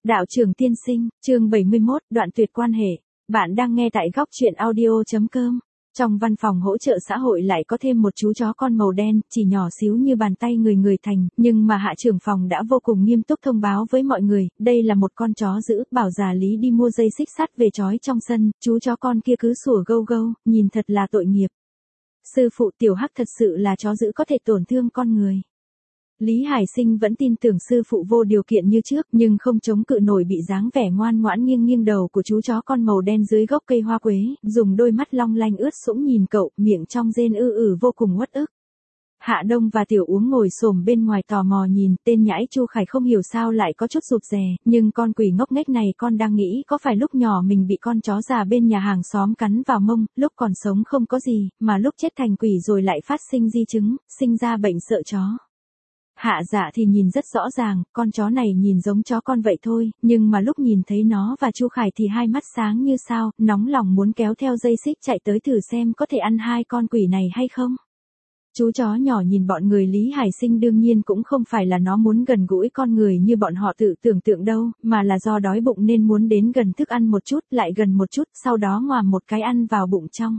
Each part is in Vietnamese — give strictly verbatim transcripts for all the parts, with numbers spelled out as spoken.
Đạo trưởng tiên sinh, chương bảy mươi mốt, đoạn tuyệt quan hệ. Bạn đang nghe tại góc truyện audio chấm com. Trong văn phòng hỗ trợ xã hội lại có thêm một chú chó con màu đen, chỉ nhỏ xíu như bàn tay người người thành, nhưng mà hạ trưởng phòng đã vô cùng nghiêm túc thông báo với mọi người, đây là một con chó dữ, bảo già Lý đi mua dây xích sắt về trói trong sân, chú chó con kia cứ sủa gâu gâu, nhìn thật là tội nghiệp. Sư phụ Tiểu Hắc thật sự là chó dữ có thể tổn thương con người. Lý Hải Sinh vẫn tin tưởng sư phụ vô điều kiện như trước, nhưng không chống cự nổi bị dáng vẻ ngoan ngoãn nghiêng nghiêng đầu của chú chó con màu đen dưới gốc cây hoa quế, dùng đôi mắt long lanh ướt sũng nhìn cậu, miệng trong rên ư ử vô cùng uất ức. Hạ Đông và Tiểu Uống ngồi xổm bên ngoài tò mò nhìn, tên nhãi Chu Khải không hiểu sao lại có chút rụt rè, nhưng con quỷ ngốc nghếch này con đang nghĩ có phải lúc nhỏ mình bị con chó già bên nhà hàng xóm cắn vào mông, lúc còn sống không có gì, mà lúc chết thành quỷ rồi lại phát sinh di chứng, sinh ra bệnh sợ chó. Hạ Dạ thì nhìn rất rõ ràng, con chó này nhìn giống chó con vậy thôi, nhưng mà lúc nhìn thấy nó và Chu Khải thì hai mắt sáng như sao, nóng lòng muốn kéo theo dây xích chạy tới thử xem có thể ăn hai con quỷ này hay không. Chú chó nhỏ nhìn bọn người Lý Hải Sinh đương nhiên cũng không phải là nó muốn gần gũi con người như bọn họ tự tưởng tượng đâu, mà là do đói bụng nên muốn đến gần thức ăn một chút, lại gần một chút, sau đó ngoàm một cái ăn vào bụng trong.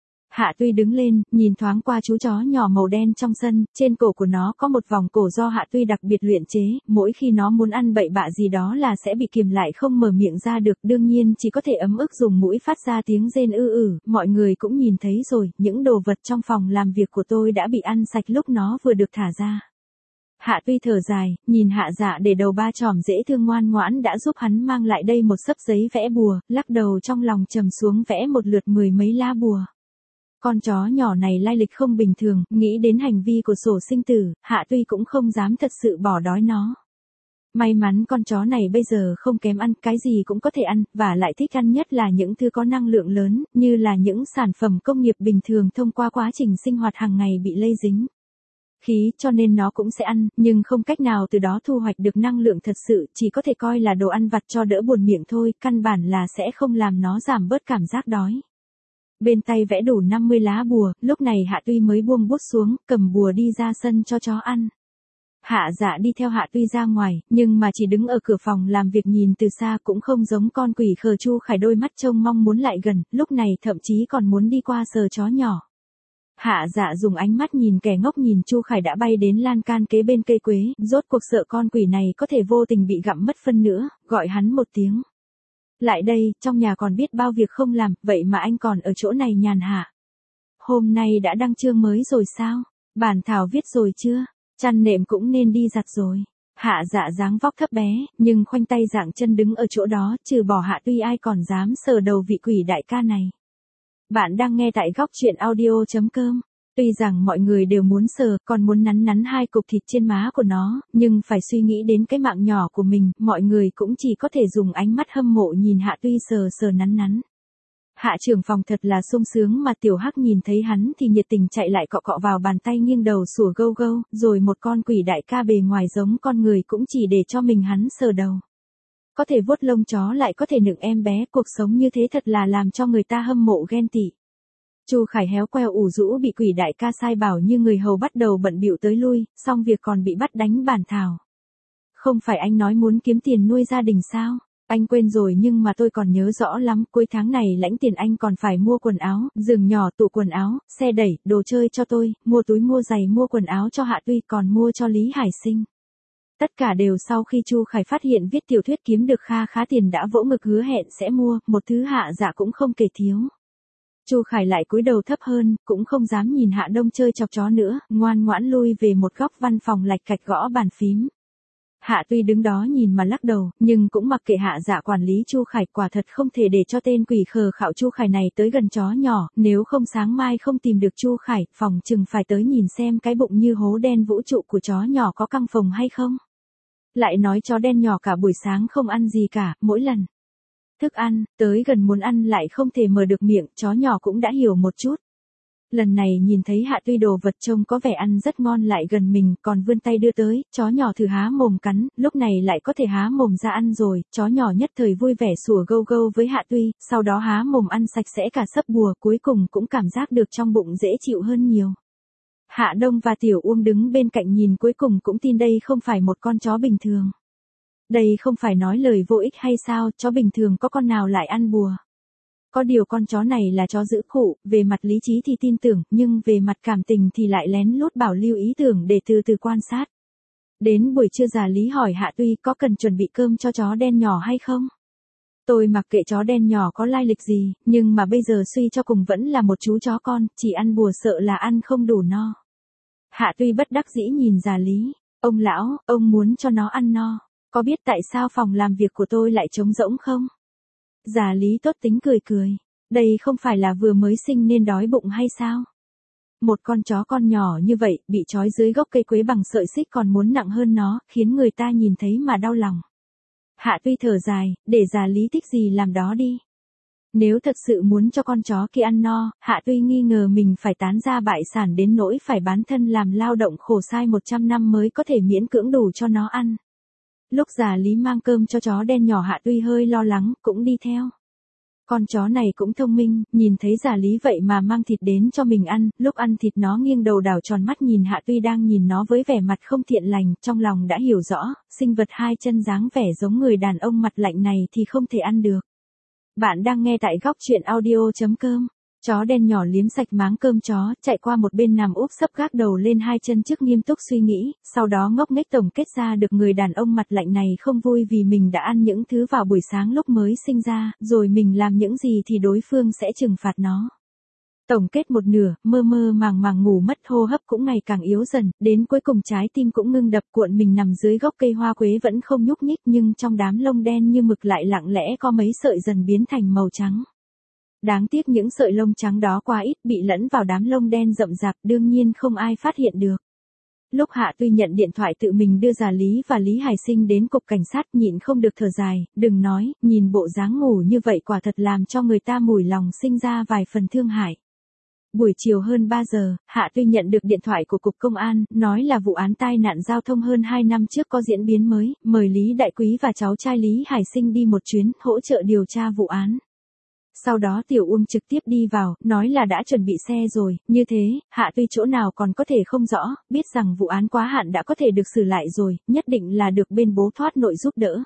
Hạ Tuy đứng lên, nhìn thoáng qua chú chó nhỏ màu đen trong sân, trên cổ của nó có một vòng cổ do Hạ Tuy đặc biệt luyện chế, mỗi khi nó muốn ăn bậy bạ gì đó là sẽ bị kìm lại không mở miệng ra được, đương nhiên chỉ có thể ấm ức dùng mũi phát ra tiếng rên ư ử, mọi người cũng nhìn thấy rồi, những đồ vật trong phòng làm việc của tôi đã bị ăn sạch lúc nó vừa được thả ra. Hạ Tuy thở dài, nhìn Hạ Dạ để đầu ba chòm dễ thương ngoan ngoãn đã giúp hắn mang lại đây một xấp giấy vẽ bùa, lắc đầu trong lòng trầm xuống vẽ một lượt mười mấy lá bùa. Con chó nhỏ này lai lịch không bình thường, nghĩ đến hành vi của sổ sinh tử, Hạ Tuy cũng không dám thật sự bỏ đói nó. May mắn con chó này bây giờ không kém ăn, cái gì cũng có thể ăn, và lại thích ăn nhất là những thứ có năng lượng lớn, như là những sản phẩm công nghiệp bình thường thông qua quá trình sinh hoạt hàng ngày bị lây dính khí, cho nên nó cũng sẽ ăn, nhưng không cách nào từ đó thu hoạch được năng lượng thật sự, chỉ có thể coi là đồ ăn vặt cho đỡ buồn miệng thôi, căn bản là sẽ không làm nó giảm bớt cảm giác đói. Bên tay vẽ đủ năm mươi lá bùa, lúc này Hạ Tuy mới buông bút xuống, cầm bùa đi ra sân cho chó ăn. Hạ Dạ đi theo Hạ Tuy ra ngoài, nhưng mà chỉ đứng ở cửa phòng làm việc nhìn từ xa cũng không giống con quỷ khờ Chu Khải đôi mắt trông mong muốn lại gần, lúc này thậm chí còn muốn đi qua sờ chó nhỏ. Hạ Dạ dùng ánh mắt nhìn kẻ ngốc nhìn Chu Khải đã bay đến lan can kế bên cây quế, rốt cuộc sợ con quỷ này có thể vô tình bị gặm mất phân nữa, gọi hắn một tiếng. Lại đây, trong nhà còn biết bao việc không làm, vậy mà anh còn ở chỗ này nhàn hạ. Hôm nay đã đăng chương mới rồi sao? Bản thảo viết rồi chưa? Chăn nệm cũng nên đi giặt rồi. Hạ Dạ dáng vóc thấp bé, nhưng khoanh tay dạng chân đứng ở chỗ đó, trừ bỏ Hạ Tuy ai còn dám sờ đầu vị quỷ đại ca này. Bạn đang nghe tại góc truyện audio chấm com. Tuy rằng mọi người đều muốn sờ, còn muốn nắn nắn hai cục thịt trên má của nó, nhưng phải suy nghĩ đến cái mạng nhỏ của mình, mọi người cũng chỉ có thể dùng ánh mắt hâm mộ nhìn Hạ Tuy sờ sờ nắn nắn. Hạ trưởng phòng thật là sung sướng mà Tiểu Hắc nhìn thấy hắn thì nhiệt tình chạy lại cọ cọ vào bàn tay nghiêng đầu sủa gâu gâu, rồi một con quỷ đại ca bề ngoài giống con người cũng chỉ để cho mình hắn sờ đầu. Có thể vuốt lông chó lại có thể nựng em bé, cuộc sống như thế thật là làm cho người ta hâm mộ ghen tị. Chu Khải héo queo ủ rũ bị quỷ đại ca sai bảo như người hầu bắt đầu bận bịu tới lui, xong việc còn bị bắt đánh bản thảo. Không phải anh nói muốn kiếm tiền nuôi gia đình sao? Anh quên rồi nhưng mà tôi còn nhớ rõ lắm, cuối tháng này lãnh tiền anh còn phải mua quần áo, giường nhỏ, tủ quần áo, xe đẩy, đồ chơi cho tôi, mua túi mua giày mua quần áo cho Hạ Tuy còn mua cho Lý Hải Sinh. Tất cả đều sau khi Chu Khải phát hiện viết tiểu thuyết kiếm được kha khá tiền đã vỗ ngực hứa hẹn sẽ mua, một thứ Hạ Dạ cũng không kể thiếu. Chu Khải lại cúi đầu thấp hơn, cũng không dám nhìn Hạ Đông chơi chọc chó nữa, ngoan ngoãn lui về một góc văn phòng lạch cạch gõ bàn phím. Hạ Tuy đứng đó nhìn mà lắc đầu, nhưng cũng mặc kệ Hạ Dạ quản lý Chu Khải, quả thật không thể để cho tên quỷ khờ khạo Chu Khải này tới gần chó nhỏ, nếu không sáng mai không tìm được Chu Khải, phòng chừng phải tới nhìn xem cái bụng như hố đen vũ trụ của chó nhỏ có căng phồng hay không. Lại nói chó đen nhỏ cả buổi sáng không ăn gì cả, mỗi lần thức ăn, tới gần muốn ăn lại không thể mở được miệng, chó nhỏ cũng đã hiểu một chút. Lần này nhìn thấy Hạ Tuy đồ vật trông có vẻ ăn rất ngon lại gần mình, còn vươn tay đưa tới, chó nhỏ thử há mồm cắn, lúc này lại có thể há mồm ra ăn rồi, chó nhỏ nhất thời vui vẻ sủa gâu gâu với Hạ Tuy, sau đó há mồm ăn sạch sẽ cả sấp bùa, cuối cùng cũng cảm giác được trong bụng dễ chịu hơn nhiều. Hạ Đông và Tiểu Uông đứng bên cạnh nhìn cuối cùng cũng tin đây không phải một con chó bình thường. Đây không phải nói lời vô ích hay sao, chó bình thường có con nào lại ăn bùa. Có điều con chó này là chó giữ khụ, về mặt lý trí thì tin tưởng, nhưng về mặt cảm tình thì lại lén lút bảo lưu ý tưởng để từ từ quan sát. Đến buổi trưa già Lý hỏi Hạ Tuy có cần chuẩn bị cơm cho chó đen nhỏ hay không? Tôi mặc kệ chó đen nhỏ có lai lịch gì, nhưng mà bây giờ suy cho cùng vẫn là một chú chó con, chỉ ăn bùa sợ là ăn không đủ no. Hạ Tuy bất đắc dĩ nhìn già Lý, ông lão, ông muốn cho nó ăn no, có biết tại sao phòng làm việc của tôi lại trống rỗng không? Già Lý tốt tính cười cười, đây không phải là vừa mới sinh nên đói bụng hay sao? Một con chó con nhỏ như vậy, bị trói dưới gốc cây quế bằng sợi xích còn muốn nặng hơn nó, khiến người ta nhìn thấy mà đau lòng. Hạ Tuy thở dài, để già Lý thích gì làm đó đi. Nếu thật sự muốn cho con chó kia ăn no, Hạ Tuy nghi ngờ mình phải tán ra bại sản đến nỗi phải bán thân làm lao động khổ sai một trăm năm mới có thể miễn cưỡng đủ cho nó ăn. Lúc già Lý mang cơm cho chó đen nhỏ Hạ Tuy hơi lo lắng, cũng đi theo. Con chó này cũng thông minh, nhìn thấy già Lý vậy mà mang thịt đến cho mình ăn, lúc ăn thịt nó nghiêng đầu đảo tròn mắt nhìn Hạ Tuy đang nhìn nó với vẻ mặt không thiện lành, trong lòng đã hiểu rõ, sinh vật hai chân dáng vẻ giống người đàn ông mặt lạnh này thì không thể ăn được. Bạn đang nghe tại góc truyện audio chấm com. Chó đen nhỏ liếm sạch máng cơm chó, chạy qua một bên nằm úp sấp gác đầu lên hai chân trước nghiêm túc suy nghĩ, sau đó ngốc nghếch tổng kết ra được người đàn ông mặt lạnh này không vui vì mình đã ăn những thứ vào buổi sáng lúc mới sinh ra, rồi mình làm những gì thì đối phương sẽ trừng phạt nó. Tổng kết một nửa, mơ mơ màng màng ngủ mất, hô hấp cũng ngày càng yếu dần, đến cuối cùng trái tim cũng ngưng đập, cuộn mình nằm dưới gốc cây hoa quế vẫn không nhúc nhích, nhưng trong đám lông đen như mực lại lặng lẽ có mấy sợi dần biến thành màu trắng. Đáng tiếc những sợi lông trắng đó quá ít, bị lẫn vào đám lông đen rậm rạp, đương nhiên không ai phát hiện được. Lúc Hạ Tuy nhận điện thoại tự mình đưa già Lý và Lý Hải Sinh đến cục cảnh sát, nhịn không được thở dài, đừng nói, nhìn bộ dáng ngủ như vậy quả thật làm cho người ta mủi lòng sinh ra vài phần thương hại. Buổi chiều hơn ba giờ, Hạ Tuy nhận được điện thoại của Cục Công an, nói là vụ án tai nạn giao thông hơn hai năm trước có diễn biến mới, mời Lý Đại Quý và cháu trai Lý Hải Sinh đi một chuyến, hỗ trợ điều tra vụ án. Sau đó Tiểu Uông trực tiếp đi vào, nói là đã chuẩn bị xe rồi, như thế, Hạ Tuy chỗ nào còn có thể không rõ, biết rằng vụ án quá hạn đã có thể được xử lại rồi, nhất định là được bên bố thoát nội giúp đỡ.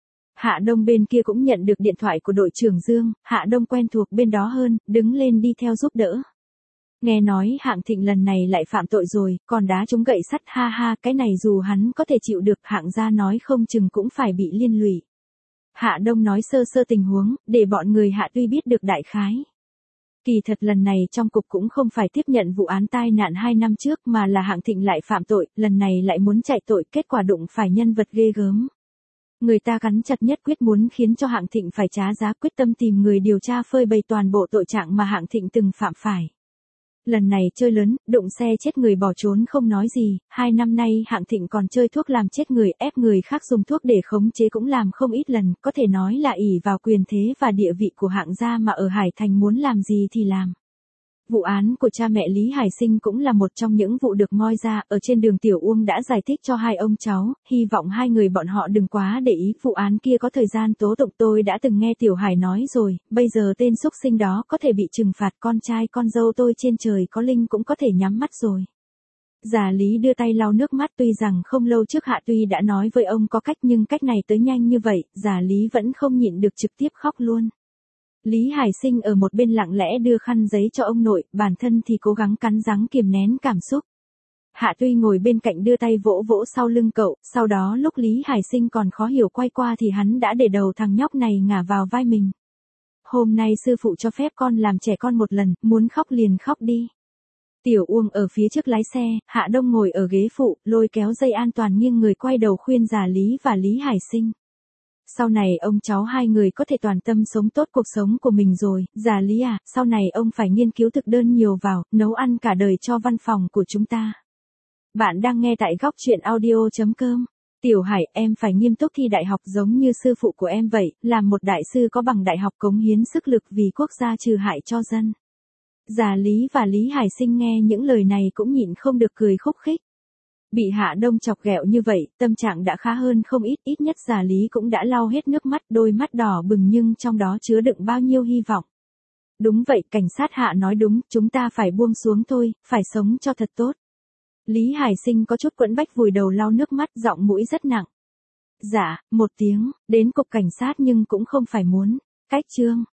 Hạ Đông bên kia cũng nhận được điện thoại của đội trưởng Dương, Hạ Đông quen thuộc bên đó hơn, đứng lên đi theo giúp đỡ. Nghe nói Hạng Thịnh lần này lại phạm tội rồi, còn đá trúng gậy sắt, ha ha, cái này dù hắn có thể chịu được, Hạng gia nói không chừng cũng phải bị liên lụy. Hạ Đông nói sơ sơ tình huống, để bọn người Hạ Tuy biết được đại khái. Kỳ thật lần này trong cục cũng không phải tiếp nhận vụ án tai nạn hai năm trước mà là Hạng Thịnh lại phạm tội, lần này lại muốn chạy tội, kết quả đụng phải nhân vật ghê gớm. Người ta cắn chặt nhất quyết muốn khiến cho Hạng Thịnh phải trả giá, quyết tâm tìm người điều tra phơi bày toàn bộ tội trạng mà Hạng Thịnh từng phạm phải. Lần này chơi lớn, đụng xe chết người bỏ trốn không nói gì, hai năm nay Hạng Thịnh còn chơi thuốc làm chết người, ép người khác dùng thuốc để khống chế cũng làm không ít lần, có thể nói là ỷ vào quyền thế và địa vị của Hạng gia mà ở Hải Thành muốn làm gì thì làm. Vụ án của cha mẹ Lý Hải Sinh cũng là một trong những vụ được moi ra, ở trên đường Tiểu Uông đã giải thích cho hai ông cháu, hy vọng hai người bọn họ đừng quá để ý, vụ án kia có thời gian tố tụng tôi đã từng nghe Tiểu Hải nói rồi, bây giờ tên xúc sinh đó có thể bị trừng phạt, con trai con dâu tôi trên trời có linh cũng có thể nhắm mắt rồi. Già Lý đưa tay lau nước mắt, tuy rằng không lâu trước Hạ Tuy đã nói với ông có cách nhưng cách này tới nhanh như vậy, già Lý vẫn không nhịn được trực tiếp khóc luôn. Lý Hải Sinh ở một bên lặng lẽ đưa khăn giấy cho ông nội, bản thân thì cố gắng cắn răng kiềm nén cảm xúc. Hạ Tuy ngồi bên cạnh đưa tay vỗ vỗ sau lưng cậu, sau đó lúc Lý Hải Sinh còn khó hiểu quay qua thì hắn đã để đầu thằng nhóc này ngả vào vai mình. Hôm nay sư phụ cho phép con làm trẻ con một lần, muốn khóc liền khóc đi. Tiểu Uông ở phía trước lái xe, Hạ Đông ngồi ở ghế phụ, lôi kéo dây an toàn nghiêng người quay đầu khuyên già Lý và Lý Hải Sinh. Sau này ông cháu hai người có thể toàn tâm sống tốt cuộc sống của mình rồi, già Lý à, sau này ông phải nghiên cứu thực đơn nhiều vào, nấu ăn cả đời cho văn phòng của chúng ta. Bạn đang nghe tại góc truyện audio chấm com. Tiểu Hải, em phải nghiêm túc thi đại học giống như sư phụ của em vậy, làm một đại sư có bằng đại học cống hiến sức lực vì quốc gia trừ hại cho dân. Già Lý và Lý Hải Sinh nghe những lời này cũng nhịn không được cười khúc khích. Bị Hạ Đông chọc ghẹo như vậy, tâm trạng đã khá hơn không ít, ít nhất già Lý cũng đã lau hết nước mắt, đôi mắt đỏ bừng nhưng trong đó chứa đựng bao nhiêu hy vọng. Đúng vậy, cảnh sát Hạ nói đúng, chúng ta phải buông xuống thôi, phải sống cho thật tốt. Lý Hải Sinh có chút quẫn bách vùi đầu lau nước mắt, giọng mũi rất nặng. Dạ, một tiếng, đến cục cảnh sát nhưng cũng không phải muốn. Cách chương.